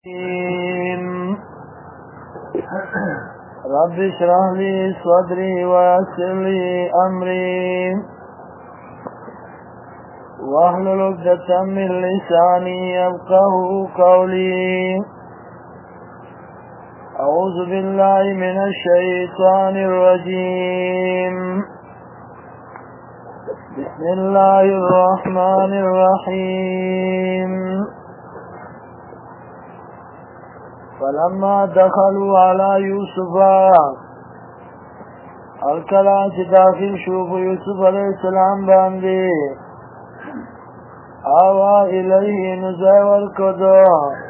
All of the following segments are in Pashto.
رب اشرح لي صدري ويسر لي أمري واحلل عقدة من لساني يفقهوا قولي. أعوذ بالله من الشيطان الرجيم. بسم الله الرحمن الرحيم. فلما دخلوا على يوسف الکلا چې داخل شو په یوسف علیہ السلام باندې آوا الیه نزای ورکدو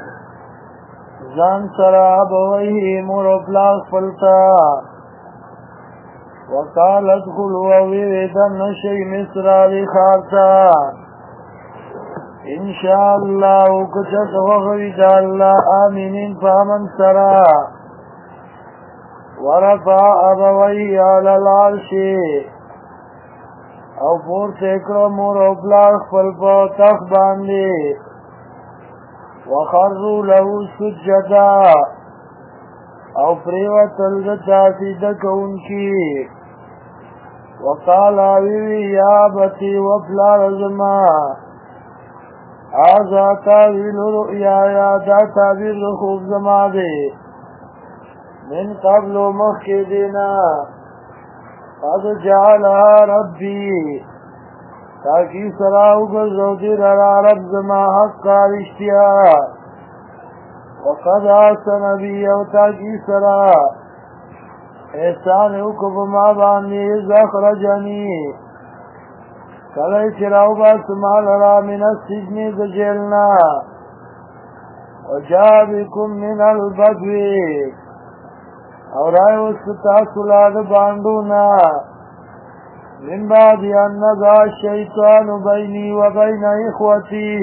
ځان سره ابویه مور او پلار خپلتا وقال ادخلوا ویدن شی مصر علی خارتا انشاءاللہ کچت وغوید اللہ آمینین فامن سرا ورفع ابوی علی العرش او پورت اکرو مور او پلار خپل په تخت باندې وخروا له سجدا او پریوتل سجده کوونکی وقال وی یا بتی وپلار زما آزا تاویل رؤیا دا تابیر خوب زما دے من قبل مخی دینا قد جعلها ربی تاکی سراو گزو دیر را رب زما حق کارشتیا وقد آسن بی او تاکی سرا احسان اکب ما بانی زخرجنی کلی چراو باس مال را من السجن دجلنا وجابکم من البدوی اور آئے استا سلاد باندونا من بعد ان نزا الشیطان بینی و بین اخوتی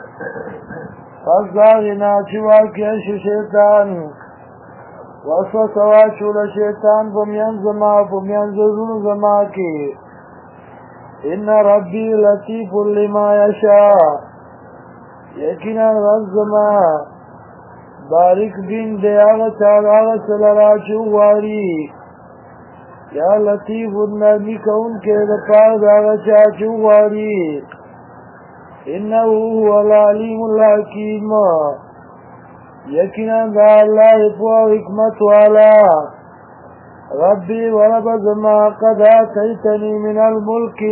فزاغنا چواکیش شیطان وسوسوا چول شیطان بمیان زما بمیان زرون زما کی ان ربی لطیف لما یشاء یقینا رب زما باریک بین دے آغا چاگ آغا سلرا چواری یا لطیف النبی کون کے دپاگ آغا چاگ چواری انہو هو العلیم الحکیم یقینا دا اللہ پو حکمت والا ربی ورب زما قد آتیتنی من الملک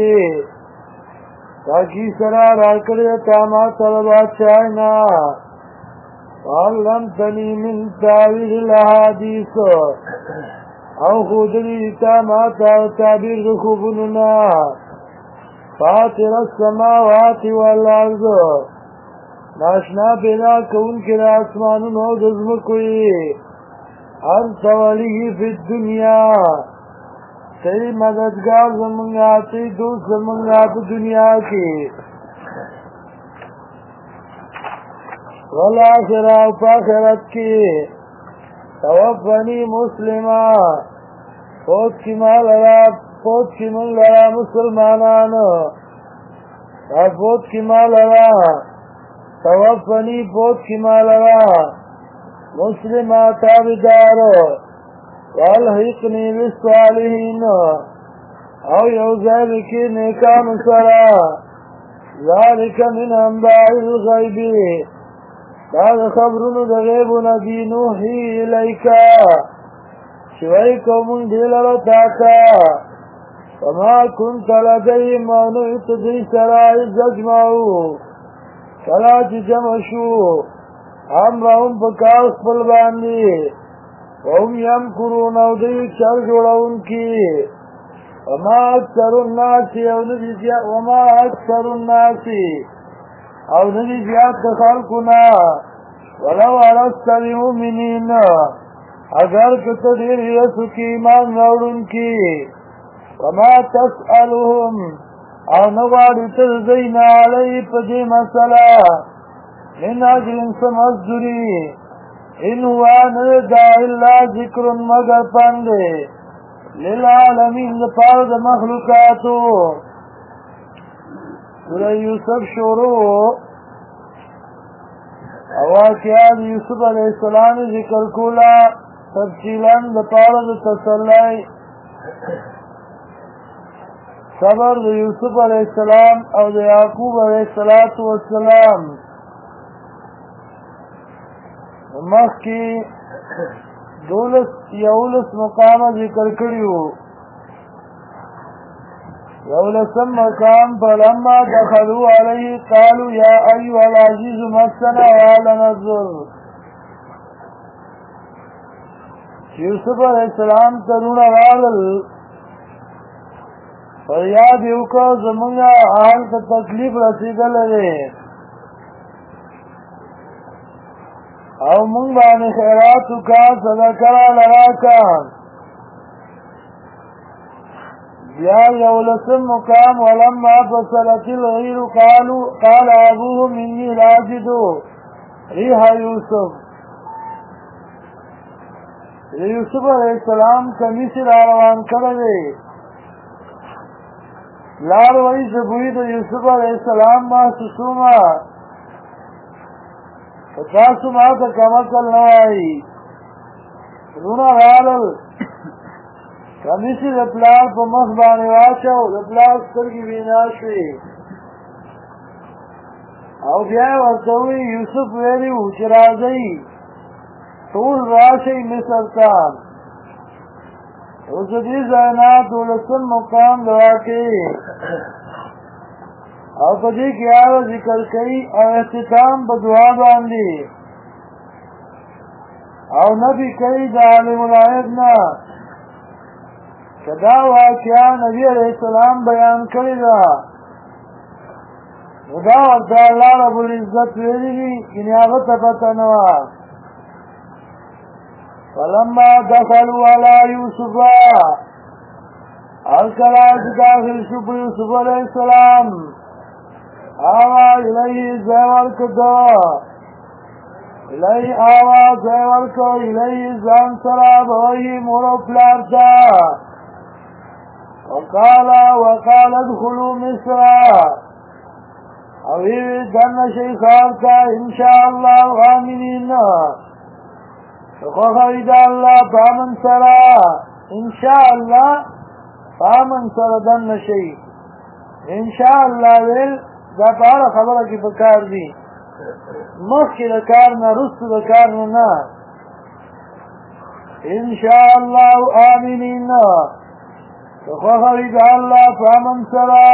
تاکی سرا راکڑی تاما طلبات چاہنا وعلمتنی من تاویل الحادیث او خودلی تاما تعبیر خوبننا فاطر السماوات والارض ناشنا پیدا کون کے آسمانون او دزمکوی انت ولی فی الدنیا تی مددگار زمانگا تی دوست زمانگا پی دنیا کی والآخرہ و پاخرت کی توفنی مسلمہ پوت کی من لرا مسلمانان پوت کی من لرا توفنی پوت کی من لرا مسلمہ تابدار والحقنی بالصالحین او یوزیب کی نیکان سرا ذالک من انباء الغیب داغ خبرون دا غیب ندی نوحی الیکا شوئی کومون دیل رتاکا وما کنت لدیم ونعت دی سرائی زجمعو سلاچ جمشو امرهم پکاس پل باندی وهم یمکرون او دی چر جوڑون کی وما اکثر الناس او ندی زیاد خلقنا ولو عرست المؤمنین اگر کتا دیر یسو کی ایمان روڑن کی وما تسألهم او نواری تزین علی پدی مسئلہ من اجل سمزدری ان ہوا ندا الا ذکر مگر پندے للعالمین پارد مخلوقاتو سورہ یوسف شروع واقعا یوسف علیہ السلام ذکر کولا تفصیلا د پاره د تسلی صبر د یوسف علیہ السلام او د یعقوب علیہ السلام مخکې یولس مقامه ذکر کړي وو یولسم مقام فلما دخلوا علیه قالوا یا ایها العزیز مسنا وآلنا الضر یوسف علیہ السلام ترونه راغلل فریاد یې وکړ زمونږ حال ته تکلیف رسېدلی دی او مونږ باندې خیرات وکړه صدقه راله راکړه بیا یولسم مقام ولما فصلت العیر قال ابوهم انی لاجد ریح یوسف یوسف علیہ السلام کمیس را روان کړی دی لار وایي زه بوی د یوسف علیہ السلام محسوسومه که تاسو ما ته کم عقل نه وایي زړونه راغلل کمیسي د پلار په مخ باندې واچو د پلار سترګې بینا شوې او بیا یې ورته ووایي یوسف ویلي وو چې راځئ ټول راشئ مصر ته اوس د دې ځای نه دولسم مقام د واقعې او په دې کې هغه ذکر کوي او اختتام په دعا باندې او نبي کوي د عالم الغیب نه که دا واقعه نبی علیہ السلام بیان کړې ده نو دا ورته الله رب العزت ویلي دي یعنې هغه ته پته نه وه فلما دخلوا على یوسف هر کله چې داخل شو په یوسف علیہ السلام آوا الیه ځای ورکړه الیه آوا ځای ورکړه الیه ځان سره به وایي مور او پلار ته وقال ادخلوا مصر او دن شیخار تا انشاءاللہ آمینین خوخوید اللہ پامن سرا انشاءاللہ پامن سر دن شیخ انشاءاللہ ویل دا پارا خبره کی بکار دی مخی دکار نا رست دکار نا انشاءاللہ آمینین خوخوید اللہ فامن سرا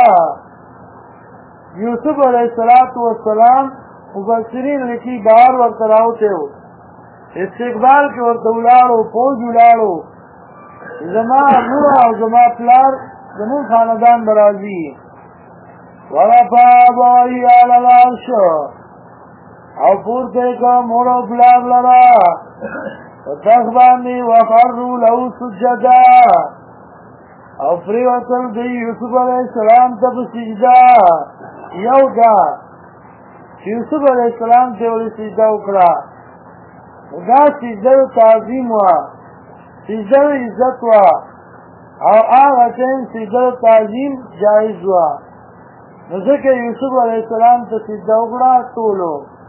یوسف علیہ السلام مفسرین لکی بار ورطراوتے ہو استقبال کے ورطولارو پوج اولارو زمان نورا و زمان پلار زمان خاندان برازی ورپا بائی آل العرش او پورتے کا مورا پلار لرا وتخبانی وخرو لو سجدا او پریوتل دی یوسف علیہ السلام تب سجدہ یو دا یوسف علیہ السلام تیولی سجدہ اکڑا دا سجدہ تعظیم وا سجدہ عزت وا او آغا چین سجدہ تعظیم جائز وا نزدک یوسف علیہ السلام تا سجدہ اکڑا تولو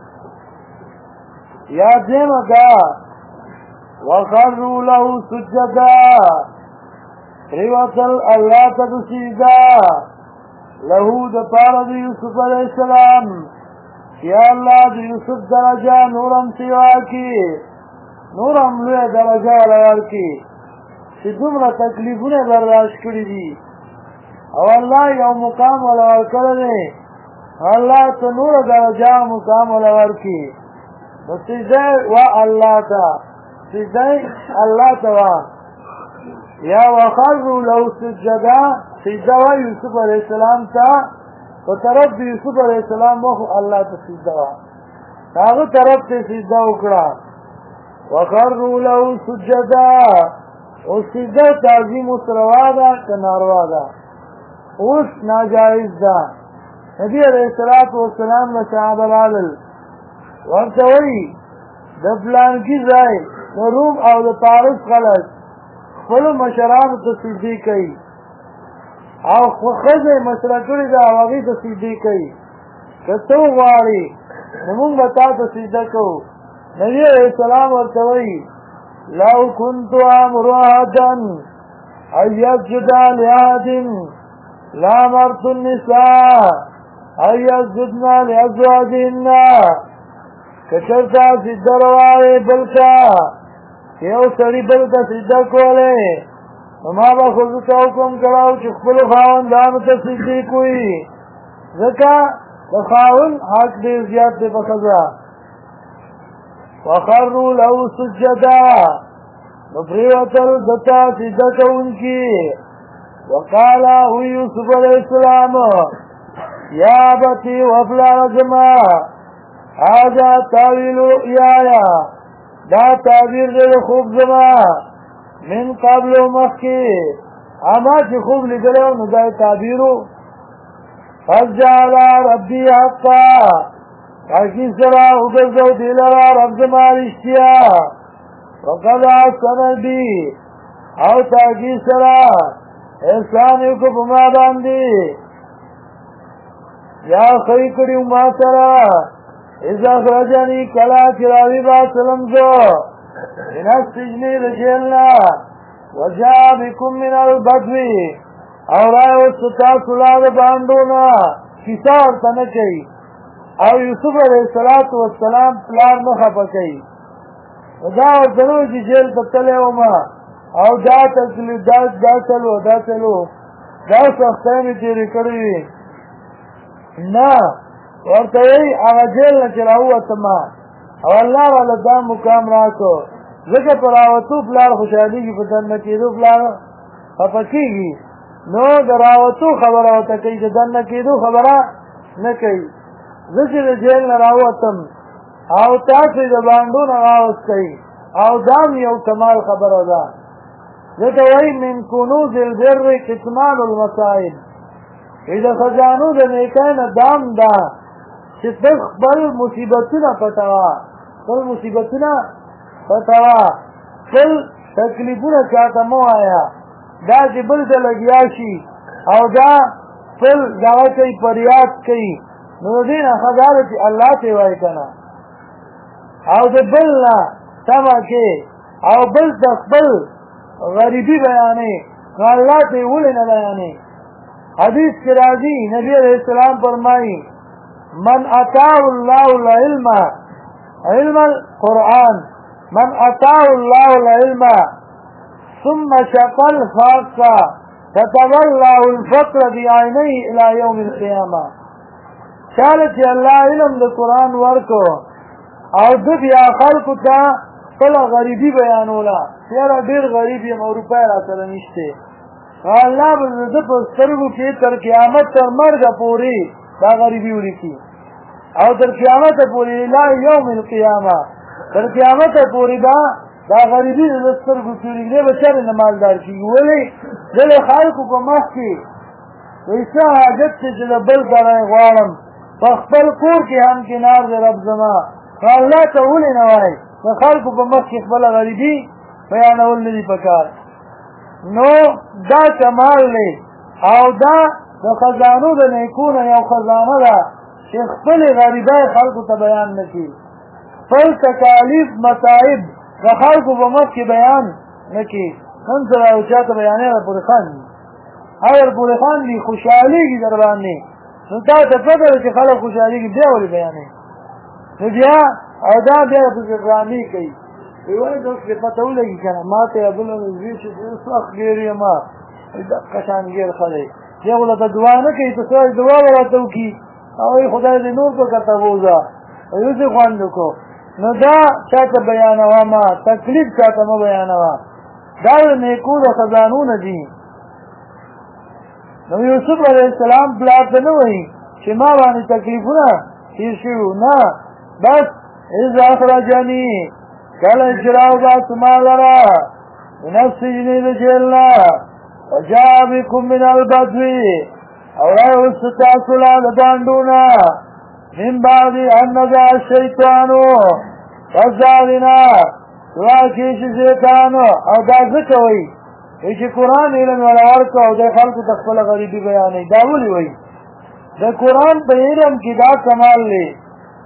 یا دیم دا وخرو له سجدہ پریوتل اللہ تب سجدہ لہو دا پارد یوسف علیہ السلام یا اللہ دا یوسف درجہ نورم سوا کی نورم لوی درجہ لور کی چی دمرا تکلیفون برداشت کری دی او اللہ یو مقام ولور کردے اللہ تا نور درجہ مقام ولور کی سجدہ و اللہ تا سجدہ اللہ تا یا وخروا لو سجدا سجدہ و یوسف علیہ السلام تا و طرف دی یوسف علیہ السلام وخو اللہ تا سجدہ و تاغو طرف تی سجدہ اکڑا وخروا لو سجدا و سجدہ تعظیم اس روا دا کناروا دا اس ناجائز دا نبی علیہ السلام لصحاب العالل ورطوئی دا فلان کی زائی دا روم او دا پارس خلق خپلو مشرانو ته سجدې کوي او ښځې مسله کړې ده او هغې ته سجدې کوي که ته وغواړې نمونږ به تا ته سجده کوو. نبي علیہ السلام ورته وایي لو كنت امر احدا ان يسجد لاحد لامرت النساء ان يسجدن لازواجهن. کچرتا سجده روایې بلکا یو سړي بل ته سجده کولې نو ما به ښځو ته حکم کړی چې خپلو خاوندانو ته سجدې کوي، ځکه د خاوند حق ډېر زیات دی په ښځه. وخروا له سجدا نو پرېوتل دته سجده کوونکي. وقال یوسف علیه السلام یا ابتي وپلار زما هذا تاویل رؤیایا دا تعبیر دی د خوب زما من قبل مخکې اما چې خوب لیدلی نو دا تعبیرو. قد جعل ربي حقا تاکید سره وګرځو دی لره رب زما رښتیا. وقد احسن بي او تاکید سره احسان یې وکړو په ما باندې یا ښه کړي ما سره اذا اخرجني کلا چې راوي باسلم زه من السجن د جیل نه وجاء بكم من البدو او راوستو تاسو لا د بانډو نه کیسه ورته نه کوي او یوسف علیه السلام پلار نه خفه کوي. دا ورته نه وایي چې جیل ته تللی ومه او دا تکلیف دا چلو دا سختۍ مې تېرې کړې وي. نه ورته وایي هغه جیل نه چې راووتمه او الله راله دا مقام راکړو ځکه په راوتو پلار خوشحالېږي په دننه کېدو پلار خفه کېږي نو د راوتو خبره ورته کوي د دننه کېدو خبره نه کوي. زه چې د جیل نه راووتم او تاسې د بانډو نه راوستی او دا هم یو کمال خبره ده ځکه وایي من کنوز البر کتمان المصائب ای د خزانو د نیکۍ نه دام ده چې ته خپل مصیبتونه پټوه خپل تکلیفونه چاته مه وایه دا چې بل ته لګیا شي او دا خپل دغه کوي فریاد کوي نو د دې نه ښه دا ده چې الله ته یې وایي که نه او د بل نه تمه کې او بل ته خپل غریبي بیانې نو الله ته یې ولې نه بیانې. حدیث کې راځي نبی علیہ السلام فرمایي من اتاه الله العلم علم القرآن من اتاه الله العلم ثم شق الفاق كتب الله الفقر بعينيه الى يوم القيامه. چاله چې الله علم د قرآن ورکو او د بیا خلکو ته خپله غریبي بیانوله یاره ډېر غریب یم او روپۍ را سره نشته الله به د ده په سترګو کې تر قیامت تر مرګه پورې دا غریبي ولیکي او تر قیامته پورې الی یوم القیامه تر قیامته پورې دا غریبي د سترګو کې ولیکي به چېرې نه مالدار کېږي. ولې ځینې خلکو په مخ کې وایي څه حاجت دی چې د بل ځای غواړم په خپل کور کې هم کنار دی رب زما نو الله ته ولې نه وایي د خلکو په مخ کې خپله غریبي بیانول نه دي پکار. نو دا کمال دی او دا د خزانو د نیکونه یو خزانه ده چې خپلې غریبۍ خلکو ته بیان نه کړي خپل تکالیف مصائب د خلکو په مخ کې بیان نه کړي. نن سره یو چا ته بیانې ورپورې خاندي اگر پورې خاندي خوشحالېږي در باندې نو تا ته پته ده چې خلک خوشحالېږي بیا ولې بیانې نو بیا او دا بیا پکې ډرامې کوي وایي دا اوس دې پته ولګي که نه ما ته یې بله وزي چې سخت ګیر یم دقه شان ګیر ښه دی دی خو راته دعا نه کوي ته څه دعا به راته وکړي او وایي خدای دې نور په کته بوځه یوسې خوند وکړو نو دا چاته بیانوه ما تکلیف چاته مه بیانوه دا د نیکو د خزانو نه دي. نو یوسف علیه السلام پلار ته نه وایي چې ما باندې تکلیفونه تېر شوي نه بس اذ اخرجني کله چې راوباسو ما لره من السجن د جیل نه وجاء بكم من البدو او راوستو تاسو له د بانډو نه من بعد ان نزغ الشیطان پس د هغې نه راکې شي شیطان او دا ځکه وایي چې قرآن علم والا ورکړو او دی خلکو ته خپله غریبي بیانوي دا ولې وایي د قرآن په علم کې دا کمال دی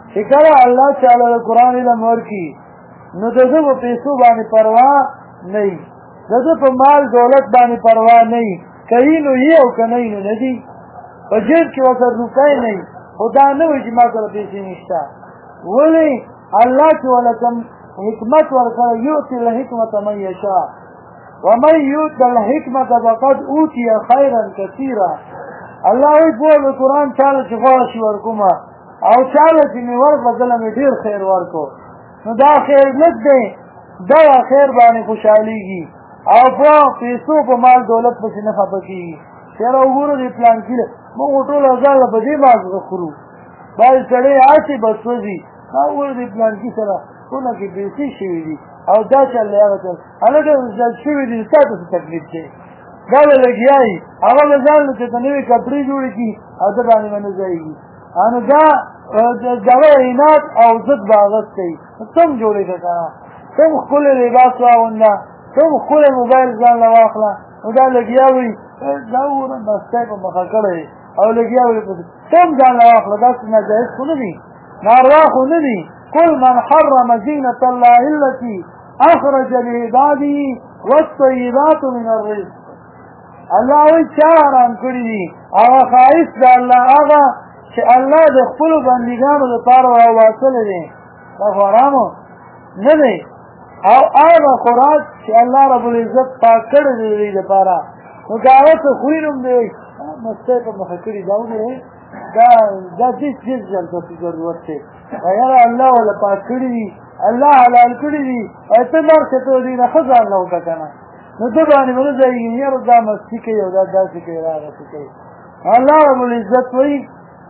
چې کله الله تعالی د قرآن علم ورکي نو د ده په پیسو باندې پروا نه وي، د ده په مال دولت باندې پروا نه وي، کوي نو یې او که نه وي نو نه دي، په جیب کې ورسره روپۍ نه وي، خو دا نه وایي چې ما سره پیسې نشته. ولې الله چې ولکم حکمت ورکړی یؤتي الحکمة من یشاء ومن یؤت الحکمة فقد اوتي خیرا کثیرا. الله وایي ټول قرآن چاله چې غواړه شي ورکومه او چاله چې مې ورکړه مې ډېر خیر ورکو، نو دا خیر لږ دی، دغه خیر باندې خوشحالېږي او په پیسو په مال دولت پسې نه خفه کېږي. چېره وګورو دې پلانکي موږ ټول ځاله په دې مازغه خورو، بعضې سړی هسې بس سوځي، ما وګورو دې پلانکي سره ټوله کې پیسې شوي دي او دا چل دی هغه چل هلکه زیات شوي دي تا ته څه تکلیف دی، دا به لګیا وي هغه به ځان له ته نوې کپړې جوړې کړي او ده باندې به نه ځایږي. نو دا دغه عناد او ضد به اغستی څوم جوړې که که نه څوم ښکلی لباس واغونده څوم ښکلی موبایل ځان له واخله، نو دا لګیا وي دا وګوره مستی په مخه کړی او لګیا وي څوم ځان له واخله، داسې ناجایز خو نه دي، ناروا خو نه دي. قل من حرم زینة الله التي اخرج لعباده والطیبات من الرزق. الله وایي چا حرام کړي دي هغه ښایست د الله هغه چې الله د خپلو بندګانو دپاره راوباسلی دی، دا خو حرامو نه دی، او هغه خوراک چې الله رب العزت پاک کړی دی د دوی دپاره، نو که هغه څه خوري نو دی مستی په مخه کړي دا وګورئ دا هېڅ جلته ضرورت دی، یاره الله وله پاک کړي دي، الله حلال کړي دي، ته لاړ شه ته دوی نه ښه ځان له وکړه که نه، نو ده باندې به نه ځایږي یاره دا مستي کوي او دا داسې کوي هغسې کوي. الله رب العزت وایي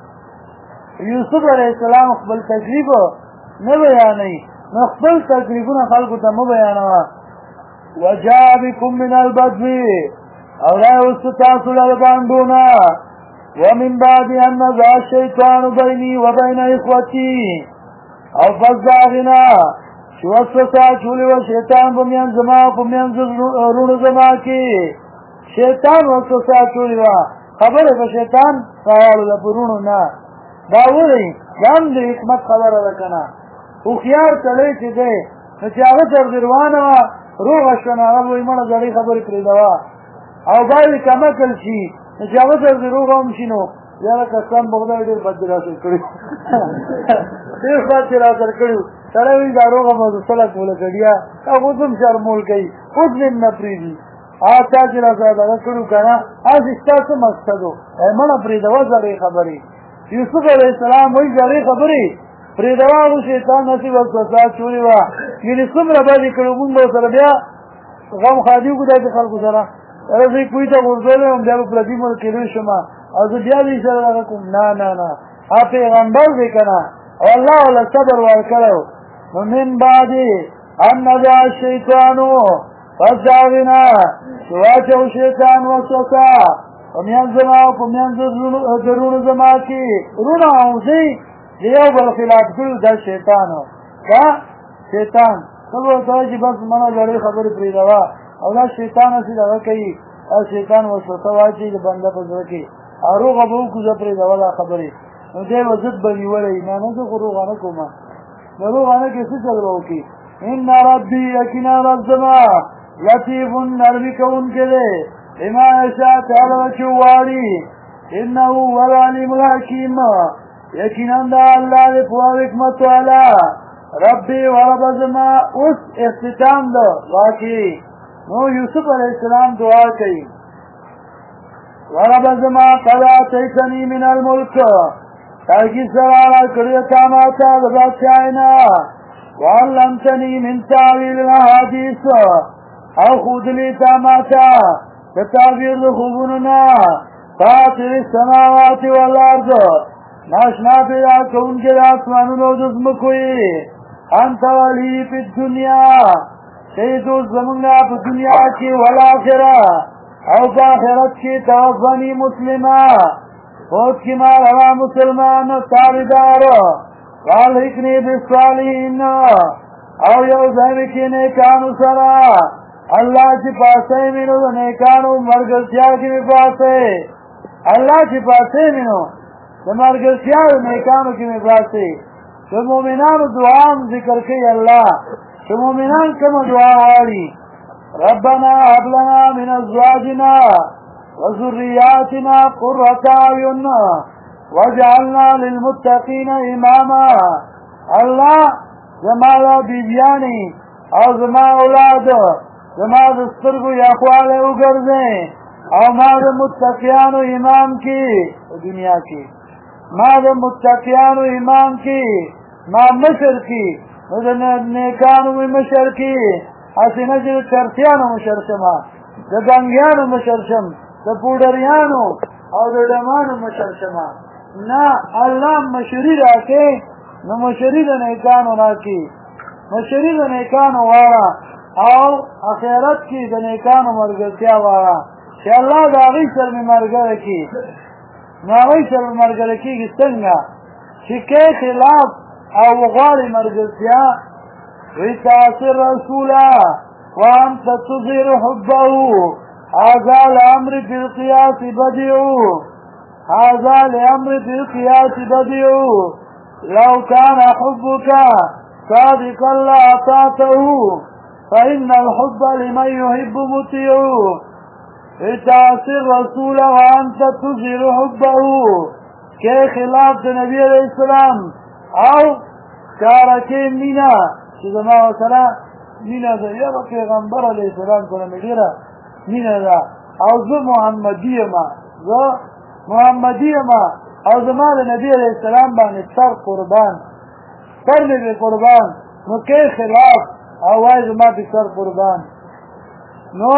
یوسف علیه السلام خپل تکلیف نه بیانوي، نو خپل تکلیفونه خلکو ته مه بیانوه. وجاء بکم من البدو او راوستو تاسو له بانډونه ومن بعد ان نزع الشیطان بیني وبین اخوتي او پس د هغې نه چې وسوسه اچولې وه شیطان په منځ زما او په منځ وروڼو زما کې، شیطان وسوسه اچولې وه خبره په شیطان راواړوله په وروڼو نه. دا ولې دا هم د حکمت خبره ده که نه، هوښیار سړی چې دی نو چې هغه سر دې روانه وه روغه شوه نو هغه به وایي مړه زړې خبرې پرېږدوه، او بعضې کمکل شي نو چې هغه سر دې روغه هم شي نو یاره قسم به خدای ډېر بد دې راسره کړي ډېر بد دې راسره کړي سړی وایي دا روغه به سلک موله کړي هغه اوس هم شرمول کوي اوس دې نه پرېږدي هغه چا چې راسره دغه کړو که نه هسې ستا څه مقصد و مړه پرېږدوه زړې خبرې. یوسف علیه السلام وایي زړې خبرې پرېږدوه هغو شیطان هسې وسوسه اچولې وه یعنې څومره بدې کړو مونږ به ورسره بیا غم خادي وکړو داسې خلکو سره یاره زه یې کوی ته غورځولی وم بیا به پردي ملک کېدی شم او زه بیا دې سره دغه کوم نه نه نه هغه پیغمبر دی که نه او الله وله صبر ورکړی نو من بعد ان نزع الشیطانو پس د هغې نه چې واچو شیطان وسوسه په منځ زما او په منځ د وروڼو زما کې وروڼه او زوی د یو بل خلاف کړي دا شیطان و دا شیطان څه به ورته وایي چې بس مړه زړې خبرې پرېږدوه او دا شیطان هسې دغه کوي دا شیطان وسوسه واچوي د بنده په زړه کې او روغه به وکړو زه پرېږدوه دا خبرې نو دی به ضد به نیولی نه نه زه خو روغه نه کومه د روغه نه کې څه چل به وکړي. ان ربي یقینا رب زما لطیف نرمي کوونکی دی بما یشاء تعالی چې وغواړي انه هو العلیم الحکیم یقینا دا الله دې پوه او حکمت والا. ربي ورب زما اوس اختتام ده واقعي نو یوسف علیه السلام دعا کوي ورب زما قد آتیتنی من الملک تاکي سره راکړی تا ماته د بادشاهۍ نه وعلمتنی من تعویل الاحادیث او ښودلي تا ماته د تعبیر د خوبونو نه فاطر السماوات والارض ناشنا پیدا کوونکی د اسمانونو او د ځمکو یې انت ولی فی الدنیا ته دوست زمونږ په دنیا کې والآخره او په آخرت کې توفنی مسلمه فوت کې ما روا مسلمان تابعدار والحقنی بالصالحین او یو ځای مې کې نیکانو سره الله چې پاسې مې نو د نیکانو ملګرتیا کې مې پاسې الله چې پاسې مې نو د ملګرتیا د نیکانو کې مې پاسې د مؤمنانو دعا ذکر کوي الله چې مؤمنان کوم دعا واړي ربنا هب لنا من ازواجنا وذرياتنا قرة اعين واجعلنا للمتقين اماما الله زما بیبیانی او زما اولاد زما د سترګو یخواله وګرځي او ما د متقیانو امام کی دنیا کی ما د متقیانو امام کی ما مشر کی د نیکانو مشر کی اسنه چې چرتیانو مشر شما د ګنګیانو مشر شم د پوډریانو او د ډمانو مشر شما نه الله مشری راکې نو مشری د نیکانو راکې مشری د نیکانو واره او اخرت کې د نیکانو مرګتیا واره چې الله دا غي سر می مرګره کې نو غي سر مرګره کې څنګه چې کې خلاف او غالي مرګتیا وتاثر رسولا وانت تظهر حبه هذا الامر بالقياس بديع هذا الامر بالقياس بديع لو كان حبك صادقا لاطعته فان الحب لمن يحب مطيع اتعصي الرسول وانت تظهر حبه کے خلاف نبی علیہ السلام او کارکی مینا چې زما وسره مینا ده یا پیغمبر علیہ السلام سره مډیره مینا ده او زه محمدیه ما او زما د نبی علیہ السلام باندې سر قربان سر دې قربان نو کې خلاف او وای زما د سر قربان نو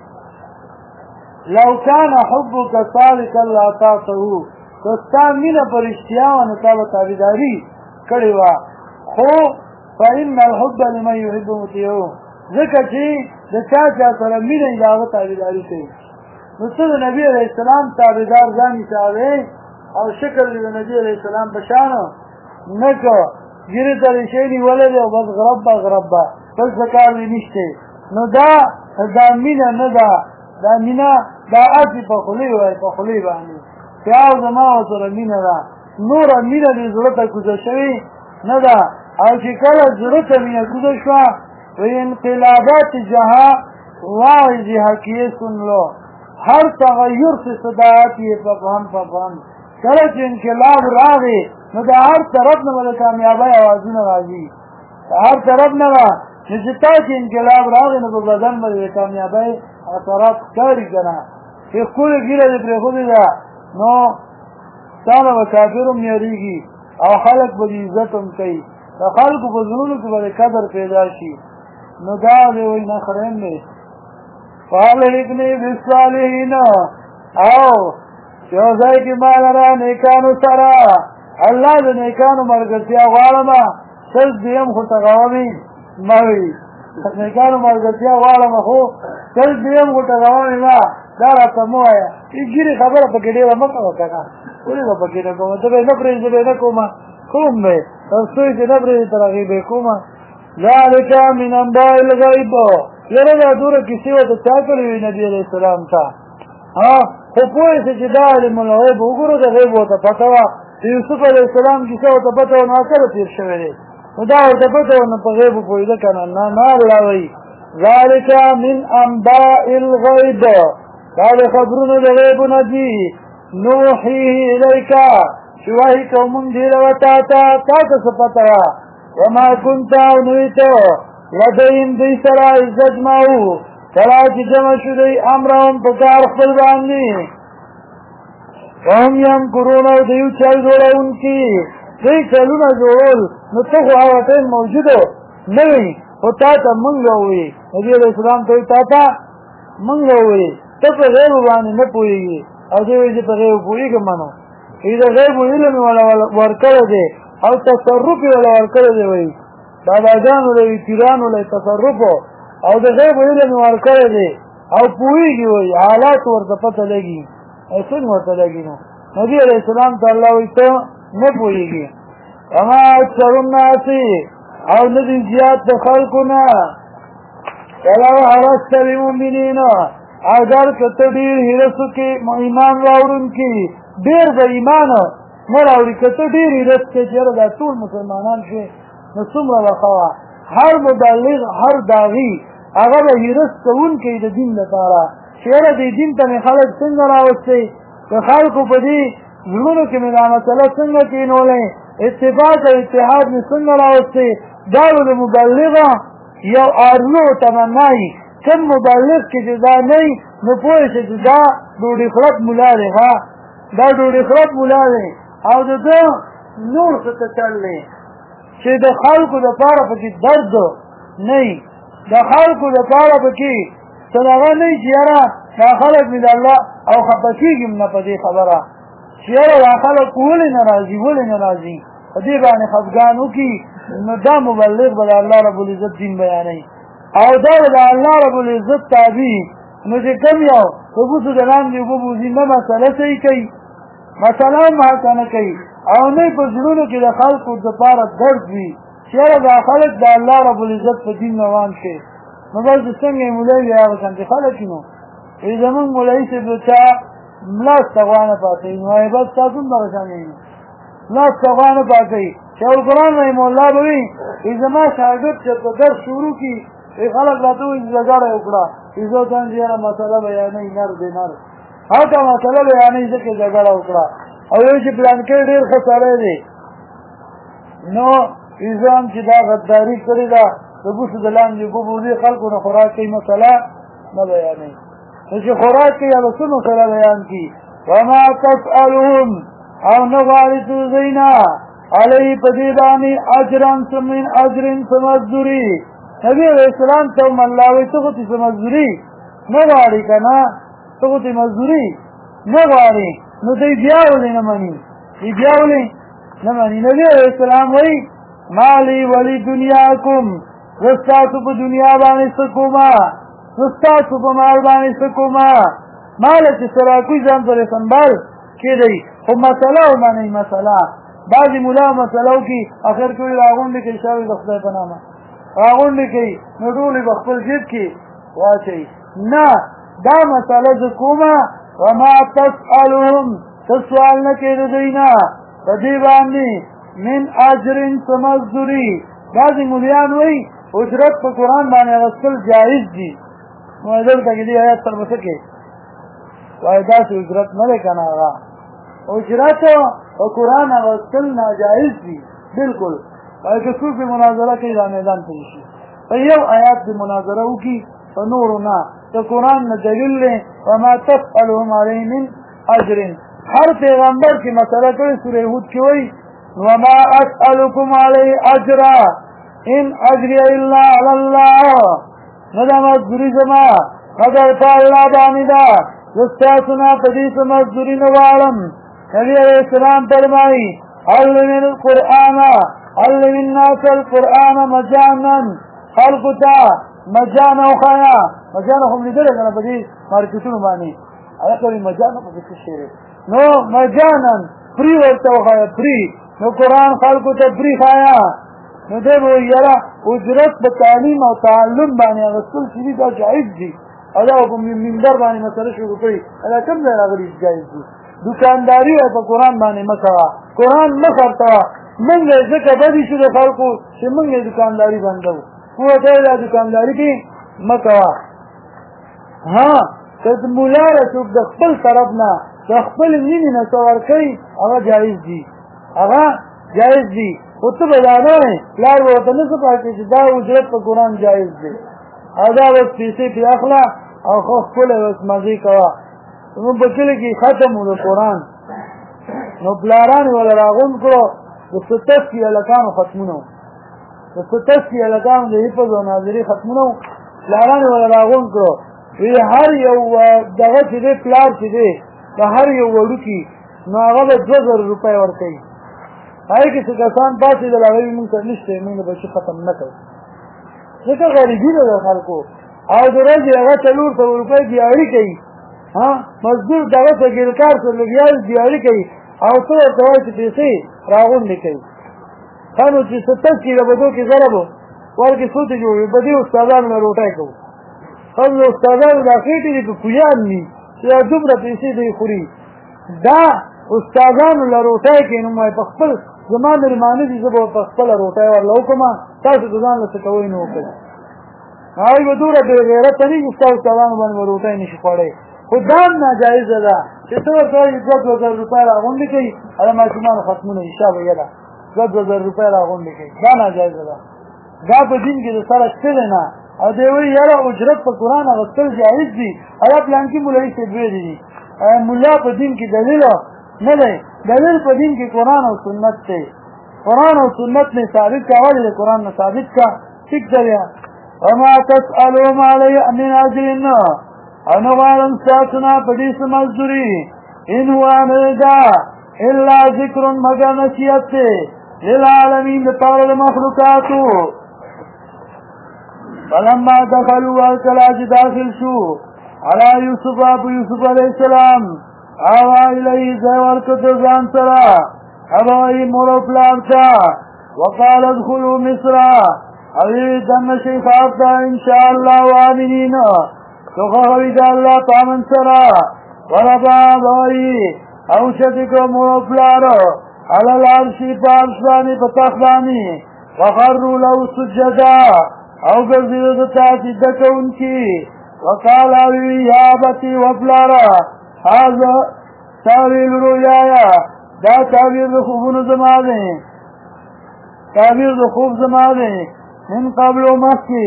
لو كان حبك صادقا لاطعته کستا مینا پرشتیا و نتابه تابداری کړی وا خو فإن الحب لمن يحب مطيع ذکر چې د چا سره مینا یې تابداری کوي نو څه د نبی علیہ السلام تابدار ځان حسابه او شکر د نبی علیہ السلام بشانه نکو ګیره درې شي نیولې او بس غربا بس ذکر نشته نو دا مینا نه دا مینا دا اتی په خلی وای په خلی باندې پیاو زما سره مینا دا نور مینا دې زړه ته کوزه شوی نه دا او چې کله زړه ته مینا کوزه شو و انقلابات جهان واعظ حقیقی سن لو هر تغیر سے صداعت یہ پفهم کله چې انقلاب راغی نو دا هر طرف نه ول کامیابی आवाजونه راځي هر طرف نه چې تاسو انقلاب راغی نو په بدن باندې کامیابی اثرات کاری کنه چې کله ګیره دې پر خو دې نو ستانه کافرم یریږي او خلق به عزت هم کوي خلق په زړونو کې به قدر پیدا شي نو دا دې وای نه خرم نه فالحقنی بالصالحین او یو ځای کې مال را نیکانو سره الله دې نیکانو مرګتیا غواړم سز دیم خو تغاوی موي نیکانو مرګتیا غواړم خو سز دیم خو تغاوی ما دا راته مو آیا یګری خبره پکې ډیره مکه وکړه ولې پکې نه کوم ته نه پرې نه کوم مې تاسو یې نه پرې ترغیب کوم ذالک من انباء الغیب یره دا دوره کیسه وته چا کړی نبی علیہ السلام ته خو پوه چې دا علم الغیب وګورو د غیب وته پته وا یوسف علیہ السلام کیسه وته پته و نه سره تیر شوی دی دا ورته پته و نه په غیب پوهیده کنه نه الله وی ذالک من انباء الغیب دا خبرونه د غیب نه دي نوحیه الیک شوهی کوم دیر وتا تا څه پته وا وما كنت نویتو لدیم دی سرا ازدجمعو سرا چی جمع شدی امرهم پکار خپل باندی وهم یم کرونو دیو چل جوڑا انکی دی چلون جوڑل نو تخو آواتین موجودو نوی و تا تا منگوی نبی علیہ السلام توی تا تا منگوی تا پا غیب باندی نپویگی او دیوی جی پا غیب پویگی منو ایده غیب علم والا ورکر دی او تصرفی والا ورکر دی وی داداجانو له پیرانو له تصرف او د غیب علم ورکړي دي او پوېږي وي حالات ورته پته لګي څنګه ورته لګي نو نبی علیہ السلام ته الله وي ته نه پوېږي اما اکثر الناس او ندي زیات د خلقونه ولا حرست المؤمنین اگر کته ډیر هرڅ کې ایمان راوړون کې ډیر د ایمان نه راوړي. که ته ډېر هیرت کوې چې یاره دا ټول مسلمانان شوې نو څومره به ښه وه. هر مبلغ هر داغي هغه به هیرت کوونکی د دین لپاره چې یاره دې دین ته مې خلک څنګه راوستی، د خلکو په دې زړونو کې مې دا مسله څنګه کېنولی، اتفاق او اتحاد مې څنګه راوستی. دا به د مبلغه یو آرزو او تمنا وي. کوم مبلغ کې چې دا نه وي نو پوه شي چې دا ډوډۍ خورت ملا دی، دا ډوډۍ خورت ملا دی او د ده نور څه ته چل دی چې د خلکو دپاره پکې درد نه وي، د خلکو دپاره پکې څه دغه نه وي چې یاره دا خلک مې د الله او خفه کېږم نه په دې خبره چې یاره دا خلک ولې نه راځي ولې نه راځي، په دې باندې خفګان وکړي. نو دا مبلغ به د الله رب العزت دین بیانوي او دا به د الله رب العزت تابع. نو چې کوم یو په بوسو د لاندې اوبه بوځي نه مسله صحیح کوي، مسله هم هلته نه کوي او نه په زړونو کې د خلکو دپاره درد وي چې یاره دا خلک د الله رب العزت په دین روان شي. نو بس د څنګه یې مولوي وي هغه شانتې خلک نو زمونږ مولوي صاحب د چا ملاسته غوا نه پاتوي نو عیبت تاسو هم دغه شان وي ملاسته غوا نه پاتوي. شیخ القرآن رحم الله به وي زما شاګرد چې په درس شروع کړي خلک راته وایي جګړه یې وکړه زه ته هم یاره مسله بیانوي نر دی نر هلته مسله بیانوي ځکه جګړه وکړه او یو چې پلانکۍ ډېر ښه سړی دی نو زه هم چې دا غداري کړې ده د بوسو د لاندې اوبه بوځي خلکو نه خوراک کوي مسله نه بیانوي. نو چې خوراک کوي هغه څه مسله بیان کړي. وما تسألهم او نه غواړي څه دوی نه علیه په دې باندې اجرا من اجر څه مزدوري. نبي علیه السلام ته هم الله وایي ته خو څه مزدوري نه غواړي که نه ته خو څه مزدوري نه غواړي نو دوی بیا ولې نه مني دوی بیا ولې نه مني. نبي علیه السلام وایي مالی ولی دنیاکم زه ستاسو په دنیا باندې څه کومه زه ستاسو په مال باندې څه کومه. ماله چې سراکوي ځان پرې سنبال کېدی خو مسله ومنئ مسله. بعضې ملا مسله وکړي اخر کې وایي راغونډې کوي شاوي د خدای په نامه راغونډې کوي نو ټول یې په خپل جیب کې واچوي. نه دا مسله زه کومه وما تسألهم ته سوال نه کوې د دوی نه په دې باندې من اجر څه مزدوري. بعضې ملیان وایي اجرت په قرآن باندې اخیستل جایز دي. نو دلته کې دې آیات سره به څه کوې وایي داسې اجرت نه دی که نه هغه اجرت په قرآن اخیستل ناجایز دي بلکل. وایي که څوک دې مناظره کوي دا میدان ته شي په یو آیات دې مناظره وکړي په نورو نه د قرآن نه دلیل دی وما تسألهم علیه من اجر. هر پیغمبر چې مسله کړې سورې هود کې وایي وما اسألكم علیه اجرا ان اجری الا علی الله. نه دا مزدوري زما مګر په الله باندې ده زه ستاسو نه په دې څه مزدوري نه غواړم. نبي علیه السلام فرمایي علم القرآن علم الناس القرآن مجانا خلقو ته مجانا وښایه. مجانا خو م لیدلی که نه په دې مارکېټونو باندې هغه ته وایي مجانا خو پکې څه شی دی نو مجانا فري ورته وښایه فري. نو قرآن خلقو ته فري ښایه نو دی به وایي یاره اجرت په تعلیم او تعلم باندې اخیستل چې دي دا جایز دي او دا په منبر باندې مسله شروع کړي دا کوم ځای راغلي جایز دي. دکانداري وایي په قرآن باندې مه کوه قرآن مه خرڅوه. موږ یې ځکه بدې شو د خلکو چې موږ یې دکانداري بندوو پوه ته دا دکانداري کې مه کوه. ها که ملا له څوک د خپل طرف نه د خپل مینې نه څه ورکوي هغه جایز دي هغه جایز دي. خو ته به دا نه وایې پلار به ورته نه څه پاتې چې دا اجرت په قرآن جایز دی او دا بس پیسې پرې اخله او ښه ښکلی بس مزې کوه. زمونږ په کلي کې ختم و د قرآن نو پلاران یې وله راغونډ کړو د 87 هلکانو ختمونه وو د 87 هلکانو د حفظ او ناظري ختمونه وو پلاران یې وله راغونډ کړو وی هر یو دغه چې دی پلار چې دی د هر یو وړوکي نو هغه به 2000 روپۍ ورکوي. هغې کې چې کسان پاڅېدل هغه وي مونږ ته نشته مونږ د بچي ختم نه کوو ځکه غریبي ده د خلکو او د ورځې هغه 400 روپۍ دیاړي کوي مزدور دغه ته ګیرکار سره لګیا دیاړي کوي او ته ورته وایي چې پیسې راغونډې کوي. ښه نو چې 70 کې د بدو کې ضرب ورکې څو ته جوړوي بدې استادانو نه روټۍ کوو. ښه نو استادانو دا خېټې دي که کویان وي چې دا دومره پیسې دی خوري دا استادانو له روټۍ کې نو په خپل زما مېرمانه دي زه به په خپله روټۍ ورله وکړم تاسو د ځان له څه کوئ نه وکړئ هغوی به دومره بې غیرته نه وي ستا استادانو باندې به روټۍ نه شي خوړی خو دا هم ناجایزه ده چې ته ورته وایي 2,000 روپۍ راغونډې کوي او د ماشومانو ختمونه وي شابه یده 2,000 روپۍ راغونډې کوي دا ناجایزه ده دا په دین کې د سره شته دی نه او دی وایي یاره اجرت په قرآن اخیستل جایز دي دا پلانکي مولوي صاحب ویلي دي ملا په دین کې دلیل نه دی دلیل په دین کې قرآن او سنت دی قرآن او سنت نه ثابت کا ولې د قرآن نه ثابت کا ټیک دی وما تسألهم علیه من اجر او نه غواړم ستاسو نه په دې څه مزدوري ان هو نه ده الا ذکر مگر نصیحت دی للعالمین دپاره د مخلوقاتو فلما دخلوا کله چې داخل شو علی یوسف ابو یوسف علیه السلام آوا الیه ځای ورکړه ځان سره هغوی مور او پلار ته وقال ادخلوا مصر اوی دنه شي ښار ته انشاء الله آمنین خوخوی دا اللہ پامن سرا وربا بوئی او شتکو مو پلارو علال عرشی پارشبانی پتخبانی وخرو لو سجدا او گرزیدو دتا سجدکو انکی وقال اوی یا بطی وپلارا حاضر تاویل رویایا دا تاویر دو خوبون زمادیں تاویر دو خوب زمادیں من قبل و مخی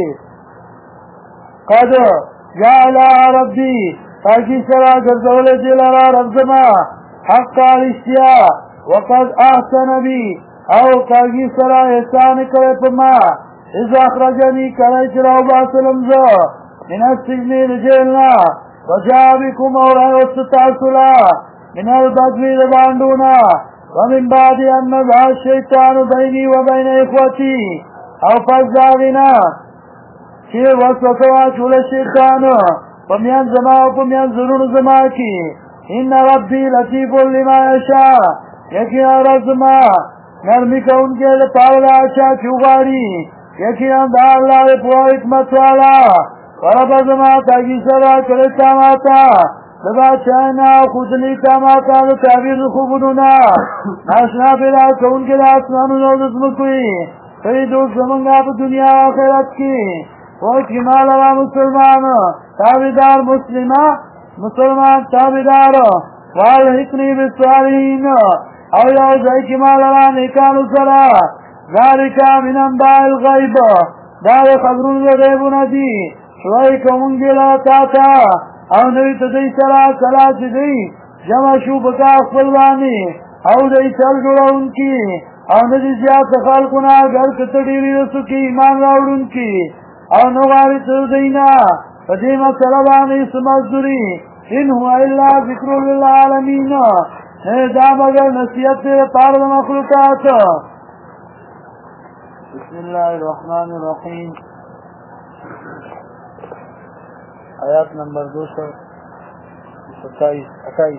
قد جعلا ربی تاکی سرا گردول جلالہ رب زما حق رشتیا وقد احسن بی او تاکی سرا احسان کرے پما اذا اخرجنی کرے چراو باسلم زو من السجنی رجلنا وجابکم اور استتاسلا من البدوی رباندونا ومن بعد ان نزع الشیطان بینی و بین اخوتی او فزاغنا چیر وسوسوا چول شیطان پمیان زما و پمیان ضرور زما کی ان ربی لطیف لما یشا یقینا رب زما نرمی کون کے لپاولا آشا چوغاری یقینا دا اللہ پوا حکمت والا ورب زما تاگی سرا کرتا ماتا لبا چائنا خودلی تاماتا تعبیر خوبنونا ناشنا پیدا کون کے لاسمانو نوزم کوئی خریدو زمنگا پا دنیا آخرت کی وکی مالا مسلمان تابدار مسلمان تابدار والحقنی بالصالحین او یو زیکی مالا نیکانو سرا ذالکا من انباء الغیب دار خبرون غیبون دی شوئی کمونگی لاتاتا او نوی تدی سرا کلا چدی جمع شو بکا اخفلوانی او دی چل جوڑا انکی او ندی زیاد خالقنا گر کتڑیری رسو کی ایمان راوڑن کی او نغاری تردینا فدیم سلبانی سمزدوری ان هو الا ذکر للعالمین دا مگر نصیحت تیر پارد مخلوقات بسم اللہ الرحمن الرحیم آیات نمبر 228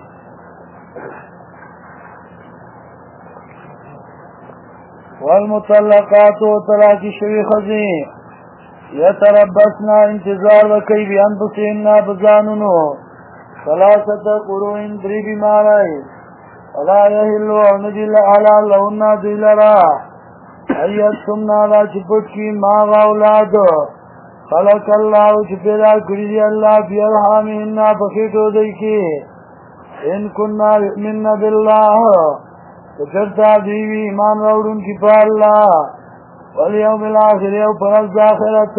والمطلقات طلاق شوی خزی یتربصنا انتظار وکی بانفسهن بزانونو ثلاثه قروء دری بیماری ولا یحل ونجل حلال لهن دلرا ایتمنا لا چپٹ کی ماغ اولاد خلق اللہ چھ پیدا کری دی اللہ فی ارحامهن بخیٹو دی کی ان کننا یؤمن باللہ فکرتا دیوی ایمان روڑن کی پا اللہ والیوم الاخر یو پرز آخرت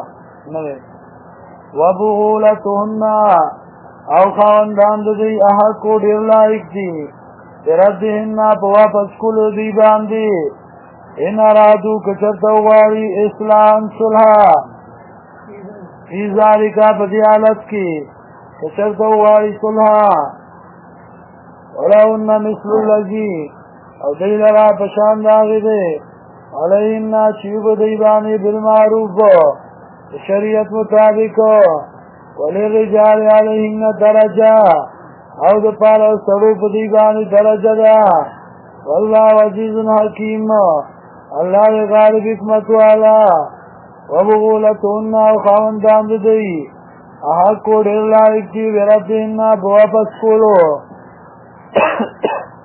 وبغولتهن او خواندان دی احق کو دیر لائق دی تردهن پا واپس کلو دی باندی ان ارادو کچرتا واری اسلام صلحا فی ذالکا پدی حالت کی کچرتا واری صلحا ولہن مثل اللذی او دی لرا پشان داغی دے علیہن چیوب دیبانی بالمعروف شریعت مطابق وللرجال علیہن درجہ او دپارا سروپ دیبانی درجہ دا واللہ عزیز حکیم اللہ غالب حکمت والا وبغولتهن او خواندان دی احق کو ډیر لایق دی ورته نه واپس کولو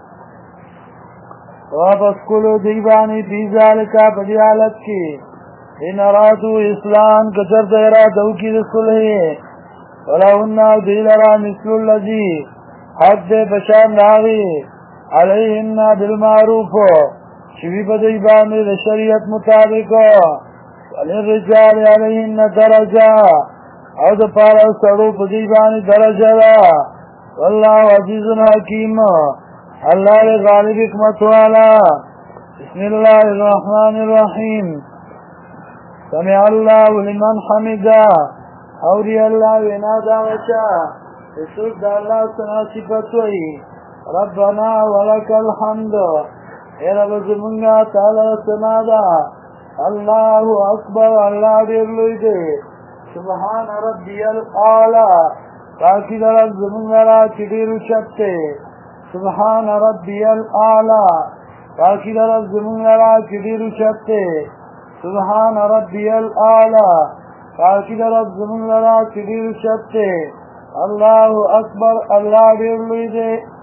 واپس کلو دیبانی فی ذالکا پدی حالت کی ان ارادو اسلام کچر ارادو کی رسوله ولهن دیل را مثل اللذی حد بشان لاغی علیهن بالمعروف شوی بدیبانی لشریعت مطابق وللرجال علیهن درجہ او د پارا سړو بدیبانی درجہ دا والله عزیز حکیم اللہ غالب حکمت والا بسم اللہ الرحمن الرحیم سمع اللہ لمن حمدا اوری اللہ وینا داوچا رسول دا اللہ سنا صفتوئی ربنا ولک الحمد اے رب زمانگا تعالی سنا دا اللہ اکبر اللہ دیر لوی دے سبحان ربی الاعلی تاکی در زمانگا را چدیر چکتے سبحان ربی الاعلی تاکی در زمانگا را چدیر چکتے سبحان ربی الاعلی تاکی در زمانگا را چدیر چکتے اللہ اکبر اللہ دیر لوی دے